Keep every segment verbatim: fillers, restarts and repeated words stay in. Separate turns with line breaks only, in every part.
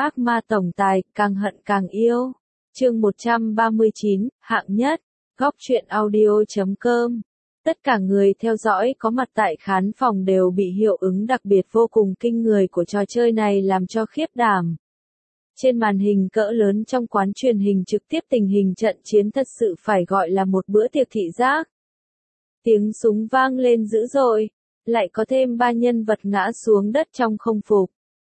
Ác ma tổng tài, càng hận càng yêu. Chương một trăm ba mươi chín, hạng nhất. Góc truyện audio chấm com. Tất cả người theo dõi có mặt tại khán phòng đều bị hiệu ứng đặc biệt vô cùng kinh người của trò chơi này làm cho khiếp đảm. Trên màn hình cỡ lớn trong quán truyền hình trực tiếp, tình hình trận chiến thật sự phải gọi là một bữa tiệc thị giác. Tiếng súng vang lên dữ dội, lại có thêm ba nhân vật ngã xuống đất trong không phục.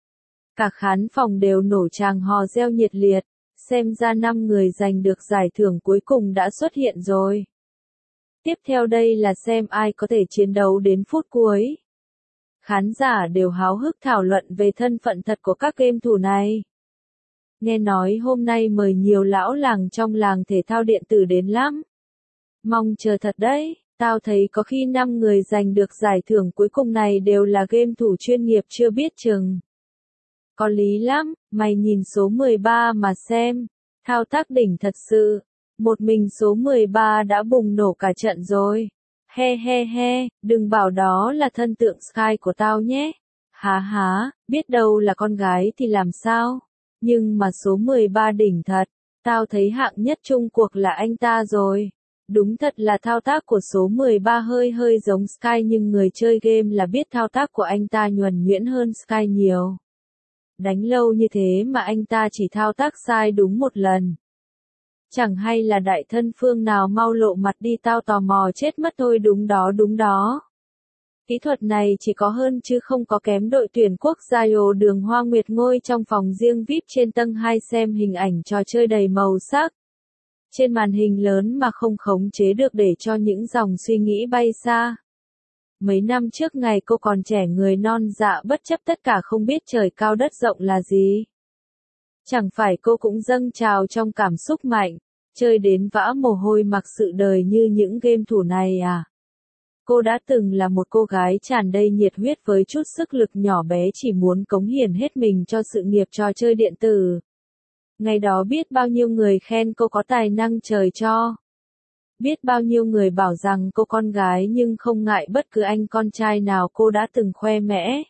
Cả khán phòng đều nổ tràng hò reo nhiệt liệt, xem ra năm người giành được giải thưởng cuối cùng đã xuất hiện rồi. Tiếp theo đây là xem ai có thể chiến đấu đến phút cuối. Khán giả đều háo hức thảo luận về thân phận thật của các game thủ này. Nghe nói hôm nay mời nhiều lão làng trong làng thể thao điện tử đến lắm. Mong chờ thật đấy, tao thấy có khi năm người giành được giải thưởng cuối cùng này đều là game thủ chuyên nghiệp chưa biết chừng. Có lý lắm, mày nhìn số mười ba mà xem, thao tác đỉnh thật sự, một mình số mười ba đã bùng nổ cả trận rồi. He he he, đừng bảo đó là thân tượng Sky của tao nhé. Há há, biết đâu là con gái thì làm sao, nhưng mà số mười ba đỉnh thật, tao thấy hạng nhất chung cuộc là anh ta rồi. Đúng thật là thao tác của số mười ba hơi hơi giống Sky, nhưng người chơi game là biết thao tác của anh ta nhuần nhuyễn hơn Sky nhiều. Đánh lâu như thế mà anh ta chỉ thao tác sai đúng một lần. Chẳng hay là đại thân phương nào mau lộ mặt đi, tao tò mò chết mất thôi. Đúng đó đúng đó. Kỹ thuật này chỉ có hơn chứ không có kém đội tuyển quốc gia Yo. Đường Hoa Nguyệt ngồi trong phòng riêng vi ai pi trên tầng hai xem hình ảnh trò chơi đầy màu sắc. Trên màn hình lớn mà không khống chế được để cho những dòng suy nghĩ bay xa. Mấy năm trước ngày cô còn trẻ, người non dạ bất chấp tất cả không biết trời cao đất rộng là gì. Chẳng phải cô cũng dâng trào trong cảm xúc mạnh, chơi đến vã mồ hôi mặc sự đời như những game thủ này à? Cô đã từng là một cô gái tràn đầy nhiệt huyết với chút sức lực nhỏ bé, chỉ muốn cống hiến hết mình cho sự nghiệp trò chơi điện tử. Ngày đó biết bao nhiêu người khen cô có tài năng trời cho. Biết bao nhiêu người bảo rằng cô con gái nhưng không ngại bất cứ anh con trai nào cô đã từng khoe mẽ.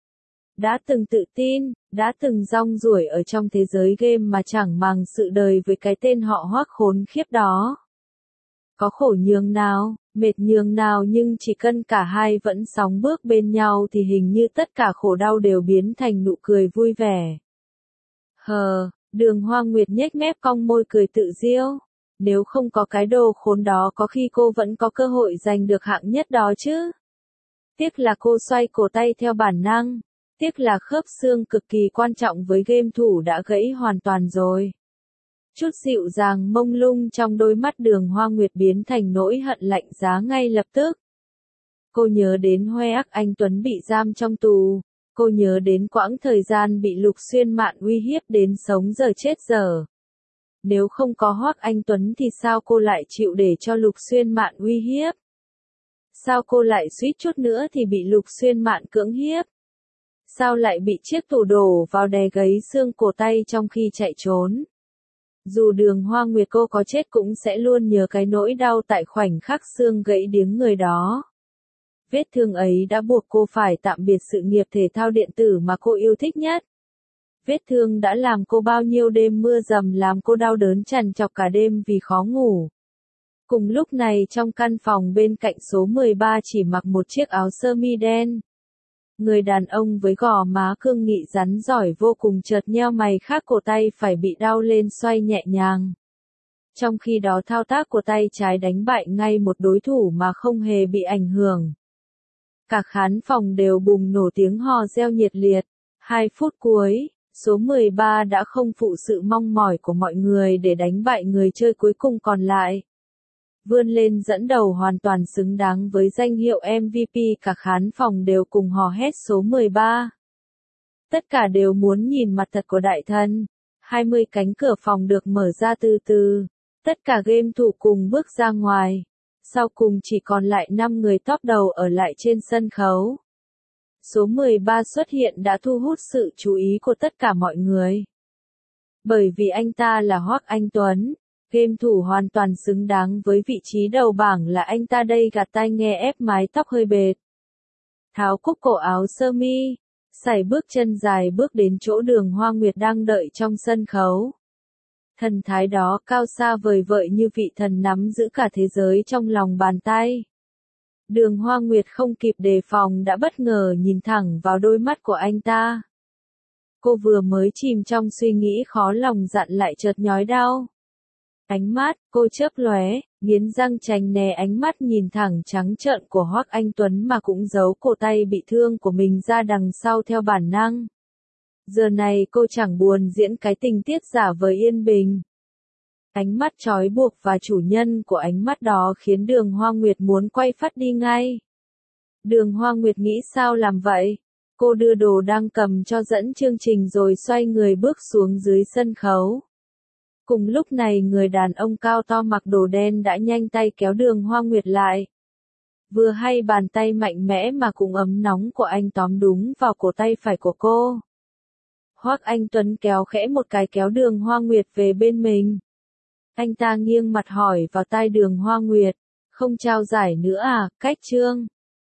Đã từng tự tin, đã từng rong ruổi ở trong thế giới game mà chẳng màng sự đời với cái tên họ Hoắc khốn khiếp đó. Có khổ nhường nào, mệt nhường nào, nhưng chỉ cần cả hai vẫn sóng bước bên nhau thì hình như tất cả khổ đau đều biến thành nụ cười vui vẻ. Hờ, Đường Hoa Nguyệt nhếch mép cong môi cười tự giễu. Nếu không có cái đồ khốn đó có khi cô vẫn có cơ hội giành được hạng nhất đó chứ. Tiếc là cô xoay cổ tay theo bản năng. Tiếc là khớp xương cực kỳ quan trọng với game thủ đã gãy hoàn toàn rồi. Chút dịu dàng mông lung trong đôi mắt Đường Hoa Nguyệt biến thành nỗi hận lạnh giá ngay lập tức. Cô nhớ đến Hoe Ác Anh Tuấn bị giam trong tù. Cô nhớ đến quãng thời gian bị Lục Xuyên Mạn uy hiếp đến sống giờ chết giờ. Nếu không có Hoắc Anh Tuấn thì sao cô lại chịu để cho Lục Xuyên Mạn uy hiếp? Sao cô lại suýt chút nữa thì bị Lục Xuyên Mạn cưỡng hiếp? Sao lại bị chiếc tủ đổ vào đè gãy xương cổ tay trong khi chạy trốn? Dù Đường Hoa Nguyệt cô có chết cũng sẽ luôn nhớ cái nỗi đau tại khoảnh khắc xương gãy điếng người đó. Vết thương ấy đã buộc cô phải tạm biệt sự nghiệp thể thao điện tử mà cô yêu thích nhất. Vết thương đã làm cô bao nhiêu đêm mưa dầm, làm cô đau đớn trằn trọc cả đêm vì khó ngủ. Cùng lúc này trong căn phòng bên cạnh số mười ba chỉ mặc một chiếc áo sơ mi đen. Người đàn ông với gò má cương nghị rắn giỏi vô cùng chợt nheo mày, khác cổ tay phải bị đau lên xoay nhẹ nhàng. Trong khi đó thao tác của tay trái đánh bại ngay một đối thủ mà không hề bị ảnh hưởng. Cả khán phòng đều bùng nổ tiếng hò reo nhiệt liệt. Hai phút cuối, số mười ba đã không phụ sự mong mỏi của mọi người để đánh bại người chơi cuối cùng còn lại. Vươn lên dẫn đầu hoàn toàn xứng đáng với danh hiệu em vê pê, cả khán phòng đều cùng hò hét số mười ba. Tất cả đều muốn nhìn mặt thật của đại thần. hai mươi cánh cửa phòng được mở ra từ từ. Tất cả game thủ cùng bước ra ngoài. Sau cùng chỉ còn lại năm người top đầu ở lại trên sân khấu. Số mười ba xuất hiện đã thu hút sự chú ý của tất cả mọi người. Bởi vì anh ta là Hoắc Anh Tuấn, game thủ hoàn toàn xứng đáng với vị trí đầu bảng là anh ta đây. Gạt tai nghe ép mái tóc hơi bệt. Tháo cúc cổ áo sơ mi. Sải bước chân dài bước đến chỗ Đường Hoa Nguyệt đang đợi trong sân khấu. Thần thái đó cao xa vời vợi như vị thần nắm giữ cả thế giới trong lòng bàn tay. Đường Hoa Nguyệt không kịp đề phòng đã bất ngờ nhìn thẳng vào đôi mắt của anh ta. Cô vừa mới chìm trong suy nghĩ khó lòng dặn lại chợt nhói đau. Ánh mắt, cô chớp lóe, nghiến răng tránh né ánh mắt nhìn thẳng trắng trợn của Hoắc Anh Tuấn mà cũng giấu cổ tay bị thương của mình ra đằng sau theo bản năng. Giờ này cô chẳng buồn diễn cái tình tiết giả vờ yên bình. Ánh mắt trói buộc và chủ nhân của ánh mắt đó khiến Đường Hoa Nguyệt muốn quay phát đi ngay. Đường Hoa Nguyệt nghĩ sao làm vậy? Cô đưa đồ đang cầm cho dẫn chương trình rồi xoay người bước xuống dưới sân khấu. Cùng lúc này người đàn ông cao to mặc đồ đen đã nhanh tay kéo Đường Hoa Nguyệt lại. Vừa hay bàn tay mạnh mẽ mà cũng ấm nóng của anh tóm đúng vào cổ tay phải của cô. Hoắc Anh Tuấn kéo khẽ một cái kéo Đường Hoa Nguyệt về bên mình. Anh ta nghiêng mặt hỏi vào tai Đường Hoa Nguyệt, không trao giải nữa à, Cách Trương?